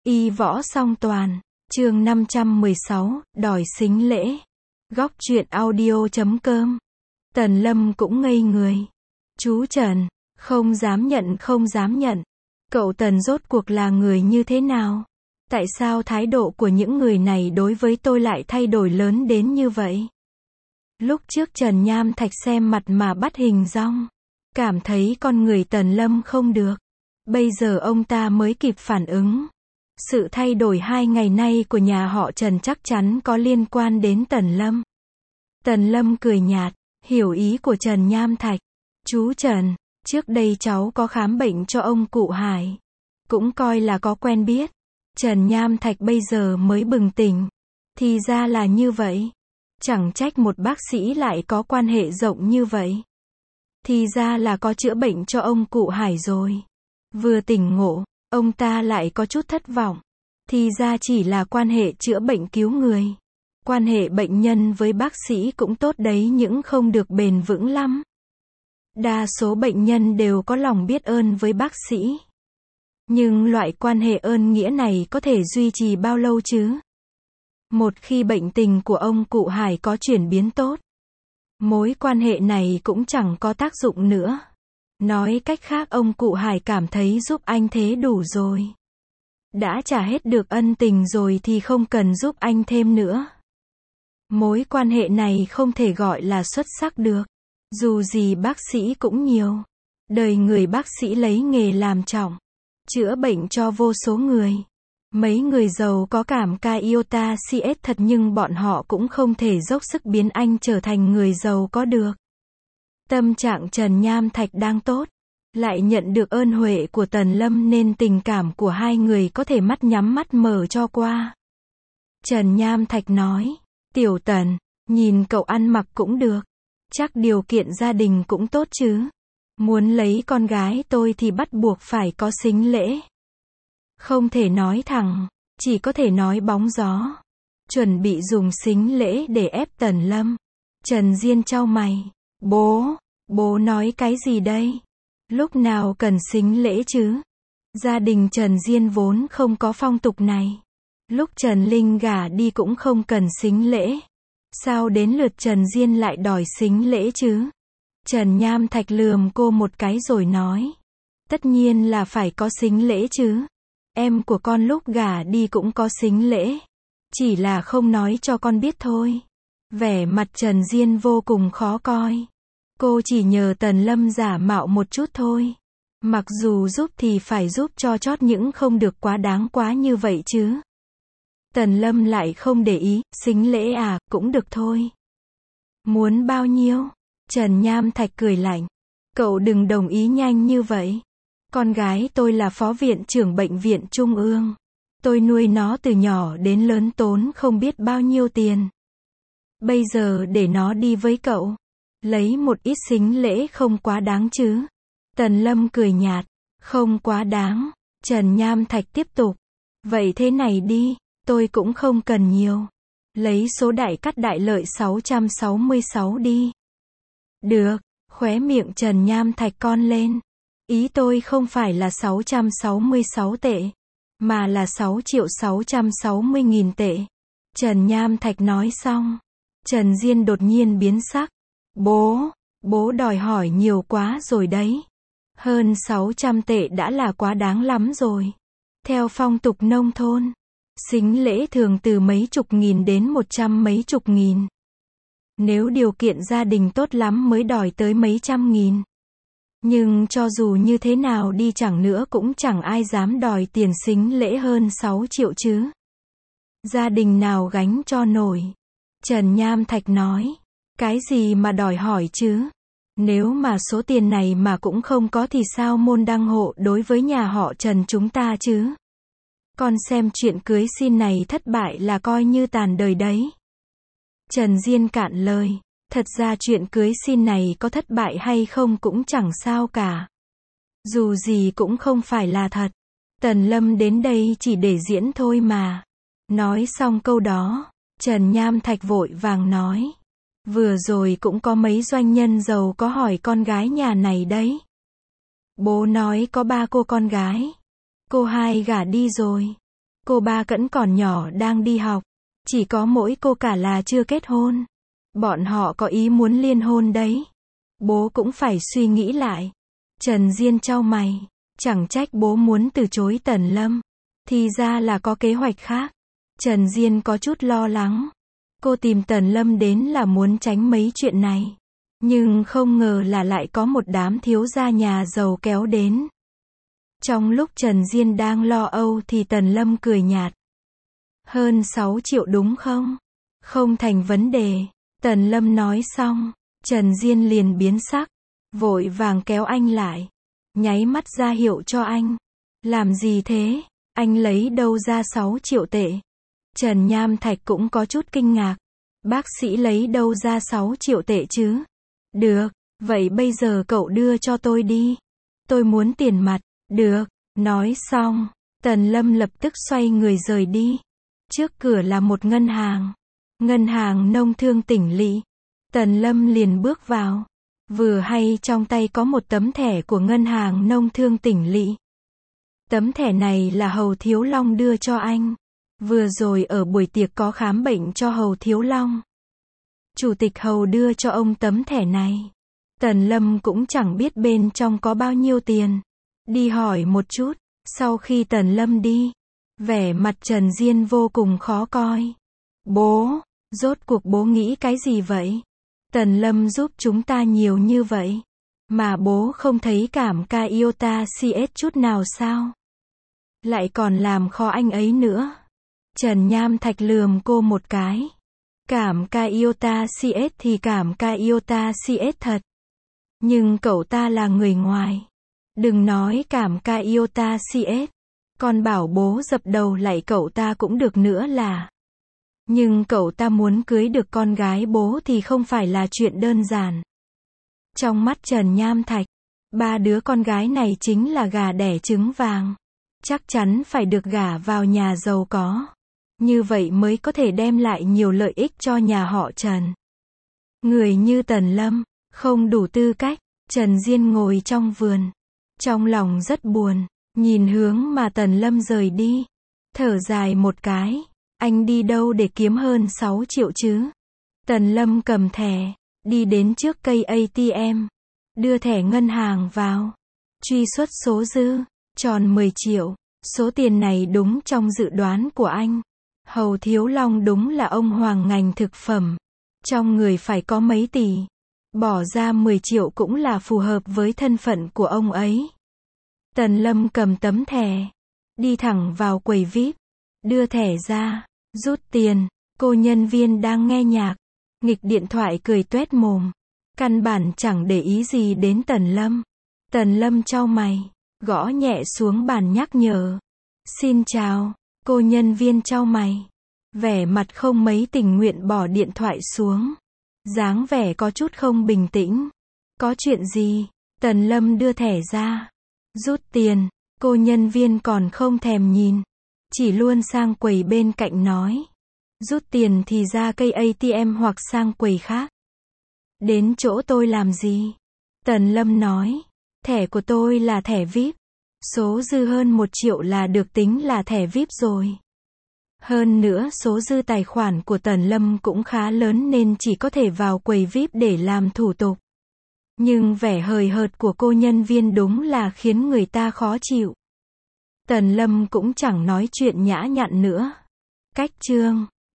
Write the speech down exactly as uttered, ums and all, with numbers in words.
Y võ song toàn, chương năm trăm mười sáu, đòi sính lễ. Góc truyện audio chấm com. Tần Lâm cũng ngây người. Chú Trần, không dám nhận không dám nhận. Cậu Tần rốt cuộc là người như thế nào? Tại sao thái độ của những người này đối với tôi lại thay đổi lớn đến như vậy? Lúc trước Trần Nham Thạch xem mặt mà bắt hình dong, cảm thấy con người Tần Lâm không được. Bây giờ ông ta mới kịp phản ứng. Sự thay đổi hai ngày nay của nhà họ Trần chắc chắn có liên quan đến Tần Lâm. Tần Lâm cười nhạt, hiểu ý của Trần Nham Thạch. Chú Trần, trước đây cháu có khám bệnh cho ông cụ Hải. Cũng coi là có quen biết. Trần Nham Thạch bây giờ mới bừng tỉnh. Thì ra là như vậy. Chẳng trách một bác sĩ lại có quan hệ rộng như vậy. Thì ra là có chữa bệnh cho ông cụ Hải rồi. Vừa tỉnh ngộ, ông ta lại có chút thất vọng. Thì ra chỉ là quan hệ chữa bệnh cứu người. Quan hệ bệnh nhân với bác sĩ cũng tốt đấy nhưng không được bền vững lắm. Đa số bệnh nhân đều có lòng biết ơn với bác sĩ. Nhưng loại quan hệ ơn nghĩa này có thể duy trì bao lâu chứ? Một khi bệnh tình của ông cụ Hải có chuyển biến tốt, mối quan hệ này cũng chẳng có tác dụng nữa. Nói cách khác ông cụ Hải cảm thấy giúp anh thế đủ rồi. Đã trả hết được ân tình rồi thì không cần giúp anh thêm nữa. Mối quan hệ này không thể gọi là xuất sắc được. Dù gì bác sĩ cũng nhiều. Đời người bác sĩ lấy nghề làm trọng. Chữa bệnh cho vô số người. Mấy người giàu có cảm ca iota xê ét thật nhưng bọn họ cũng không thể dốc sức biến anh trở thành người giàu có được. Tâm trạng Trần Nham Thạch đang tốt. Lại nhận được ơn huệ của Tần Lâm nên tình cảm của hai người có thể mắt nhắm mắt mở cho qua. Trần Nham Thạch nói, Tiểu Tần, nhìn cậu ăn mặc cũng được. Chắc điều kiện gia đình cũng tốt chứ. Muốn lấy con gái tôi thì bắt buộc phải có sính lễ. Không thể nói thẳng, chỉ có thể nói bóng gió. Chuẩn bị dùng sính lễ để ép Tần Lâm. Trần Diên chau mày. Bố, bố nói cái gì đây? Lúc nào cần sính lễ chứ? Gia đình Trần Diên vốn không có phong tục này. Lúc Trần Linh gả đi cũng không cần sính lễ. Sao đến lượt Trần Diên lại đòi sính lễ chứ? Trần Nham Thạch lườm cô một cái rồi nói. Tất nhiên là phải có sính lễ chứ. Em của con lúc gả đi cũng có sính lễ. Chỉ là không nói cho con biết thôi. Vẻ mặt Trần Diên vô cùng khó coi. Cô chỉ nhờ Tần Lâm giả mạo một chút thôi. Mặc dù giúp thì phải giúp cho chót những không được quá đáng quá như vậy chứ. Tần Lâm lại không để ý, sính lễ à, cũng được thôi. Muốn bao nhiêu? Trần Nham Thạch cười lạnh. Cậu đừng đồng ý nhanh như vậy. Con gái tôi là phó viện trưởng bệnh viện Trung ương. Tôi nuôi nó từ nhỏ đến lớn tốn không biết bao nhiêu tiền. Bây giờ để nó đi với cậu. Lấy một ít sính lễ không quá đáng chứ. Tần Lâm cười nhạt. Không quá đáng. Trần Nham Thạch tiếp tục. Vậy thế này đi, tôi cũng không cần nhiều. Lấy số đại cắt đại lợi sáu trăm sáu mươi sáu đi. Được, khóe miệng Trần Nham Thạch cong lên. Ý tôi không phải là sáu trăm sáu mươi sáu tệ, mà là sáu triệu sáu trăm sáu mươi nghìn tệ. Trần Nham Thạch nói xong. Trần Diên đột nhiên biến sắc. Bố, bố đòi hỏi nhiều quá rồi đấy. Hơn sáu trăm tệ đã là quá đáng lắm rồi. Theo phong tục nông thôn, sính lễ thường từ mấy chục nghìn đến một trăm mấy chục nghìn. Nếu điều kiện gia đình tốt lắm mới đòi tới mấy trăm nghìn. Nhưng cho dù như thế nào đi chẳng nữa cũng chẳng ai dám đòi tiền sính lễ hơn sáu triệu chứ. Gia đình nào gánh cho nổi. Trần Nham Thạch nói. Cái gì mà đòi hỏi chứ? Nếu mà số tiền này mà cũng không có thì sao môn đăng hộ đối với nhà họ Trần chúng ta chứ? Con xem chuyện cưới xin này thất bại là coi như tàn đời đấy. Trần Diên cạn lời. Thật ra chuyện cưới xin này có thất bại hay không cũng chẳng sao cả. Dù gì cũng không phải là thật. Tần Lâm đến đây chỉ để diễn thôi mà. Nói xong câu đó, Trần Nham Thạch vội vàng nói. Vừa rồi cũng có mấy doanh nhân giàu có hỏi con gái nhà này đấy. Bố nói có ba cô con gái. Cô hai gả đi rồi. Cô ba Cẫn còn nhỏ đang đi học. Chỉ có mỗi cô cả là chưa kết hôn. Bọn họ có ý muốn liên hôn đấy. Bố cũng phải suy nghĩ lại. Trần Diên chau mày. Chẳng trách bố muốn từ chối Tần Lâm. Thì ra là có kế hoạch khác. Trần Diên có chút lo lắng. Cô tìm Tần Lâm đến là muốn tránh mấy chuyện này. Nhưng không ngờ là lại có một đám thiếu gia nhà giàu kéo đến. Trong lúc Trần Diên đang lo âu thì Tần Lâm cười nhạt. Hơn sáu triệu đúng không? Không thành vấn đề. Tần Lâm nói xong. Trần Diên liền biến sắc. Vội vàng kéo anh lại. Nháy mắt ra hiệu cho anh. Làm gì thế? Anh lấy đâu ra sáu triệu tệ? Trần Nham Thạch cũng có chút kinh ngạc. Bác sĩ lấy đâu ra sáu triệu tệ chứ? Được, vậy bây giờ cậu đưa cho tôi đi. Tôi muốn tiền mặt. Được, nói xong. Tần Lâm lập tức xoay người rời đi. Trước cửa là một ngân hàng. Ngân hàng Nông Thương Tỉnh Lỵ. Tần Lâm liền bước vào. Vừa hay trong tay có một tấm thẻ của Ngân hàng Nông Thương Tỉnh Lỵ. Tấm thẻ này là Hầu Thiếu Long đưa cho anh. Vừa rồi ở buổi tiệc có khám bệnh cho Hầu Thiếu Long. Chủ tịch Hầu đưa cho ông tấm thẻ này. Tần Lâm cũng chẳng biết bên trong có bao nhiêu tiền. Đi hỏi một chút. Sau khi Tần Lâm đi, vẻ mặt Trần Diên vô cùng khó coi. Bố, rốt cuộc bố nghĩ cái gì vậy? Tần Lâm giúp chúng ta nhiều như vậy. Mà bố không thấy cảm ca iota cs chút nào sao? Lại còn làm khó anh ấy nữa. Trần Nham Thạch lườm cô một cái. Cảm ca iota cs thì cảm ca iota cs thật. Nhưng cậu ta là người ngoài. Đừng nói cảm ca iota cs. Con bảo bố dập đầu lại cậu ta cũng được nữa là. Nhưng cậu ta muốn cưới được con gái bố thì không phải là chuyện đơn giản. Trong mắt Trần Nham Thạch, ba đứa con gái này chính là gà đẻ trứng vàng. Chắc chắn phải được gả vào nhà giàu có. Như vậy mới có thể đem lại nhiều lợi ích cho nhà họ Trần. Người như Tần Lâm, không đủ tư cách. Trần Diên ngồi trong vườn. Trong lòng rất buồn, nhìn hướng mà Tần Lâm rời đi. Thở dài một cái. Anh đi đâu để kiếm hơn sáu triệu chứ? Tần Lâm cầm thẻ, đi đến trước cây a tê em. Đưa thẻ ngân hàng vào. Truy xuất số dư, tròn mười triệu. Số tiền này đúng trong dự đoán của anh. Hầu Thiếu Long đúng là ông hoàng ngành thực phẩm. Trong người phải có mấy tỷ. Bỏ ra mười triệu cũng là phù hợp với thân phận của ông ấy. Tần Lâm cầm tấm thẻ. Đi thẳng vào quầy vi ai pi. Đưa thẻ ra. Rút tiền. Cô nhân viên đang nghe nhạc. Nghịch điện thoại cười toét mồm. Căn bản chẳng để ý gì đến Tần Lâm. Tần Lâm chau mày. Gõ nhẹ xuống bàn nhắc nhở. Xin chào. Cô nhân viên chau mày. Vẻ mặt không mấy tình nguyện bỏ điện thoại xuống. Dáng vẻ có chút không bình tĩnh. Có chuyện gì? Tần Lâm đưa thẻ ra. Rút tiền. Cô nhân viên còn không thèm nhìn. Chỉ luôn sang quầy bên cạnh nói. Rút tiền thì ra cây a tê em hoặc sang quầy khác. Đến chỗ tôi làm gì? Tần Lâm nói. Thẻ của tôi là thẻ vi ai pi. Số dư hơn một triệu là được tính là thẻ vi ai pi rồi. Hơn nữa số dư tài khoản của Tần Lâm cũng khá lớn nên chỉ có thể vào quầy vi ai pi để làm thủ tục. Nhưng vẻ hời hợt của cô nhân viên đúng là khiến người ta khó chịu. Tần Lâm cũng chẳng nói chuyện nhã nhặn nữa. Cách chương